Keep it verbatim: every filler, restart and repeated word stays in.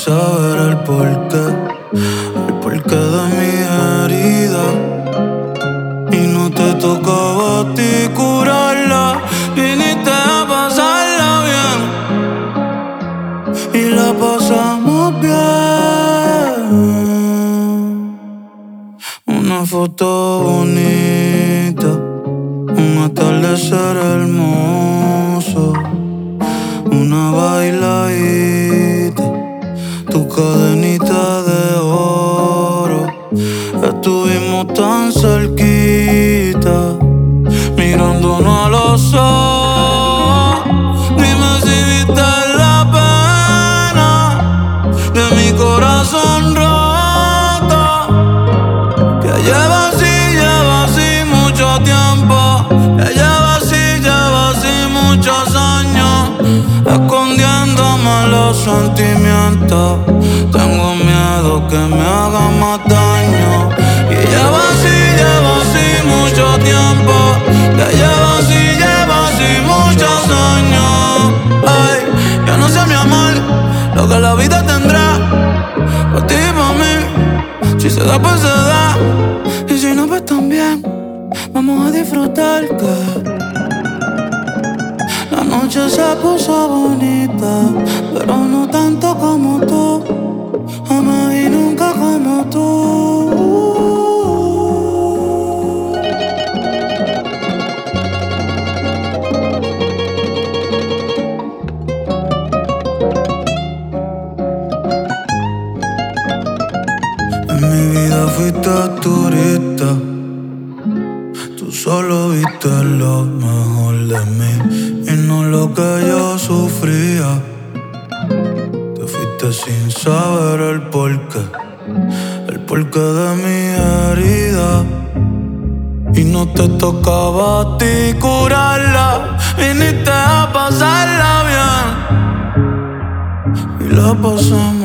saber el porqué, el porqué de mi herida. Y no te tocaba a ti curarla, viniste a pasarla bien y la pasamos bien. Una foto bonita, un atardecer hermoso, una bailadita, tu cadenita de oro. Estuvimos tan cerquita, mirándonos a los ojos. Dime si viste la pena de mi corazón roto, que lleva así, lleva así mucho tiempo, que lleva así, lleva así muchos años, escondiéndome los sentimientos. Tengo miedo que me hagan más daño. Y lleva así, lleva así mucho tiempo, que lleva así, lleva así muchos años. Ay, yo no sé mi amor, lo que la vida tendrá, pa' ti y pa' mí. Si se da, pues se da, y si no, pues también. Vamos a disfrutar que la noche se puso bonita, pero no tanto como tú, jamás y nunca como tú. En mi vida fuiste turista, tú solo viste lo mejor de mí y no lo que yo sufría. Te fuiste sin saber el porqué, el porqué de mi herida. Y no te tocaba a ti curarla, viniste a pasarla bien y la pasamos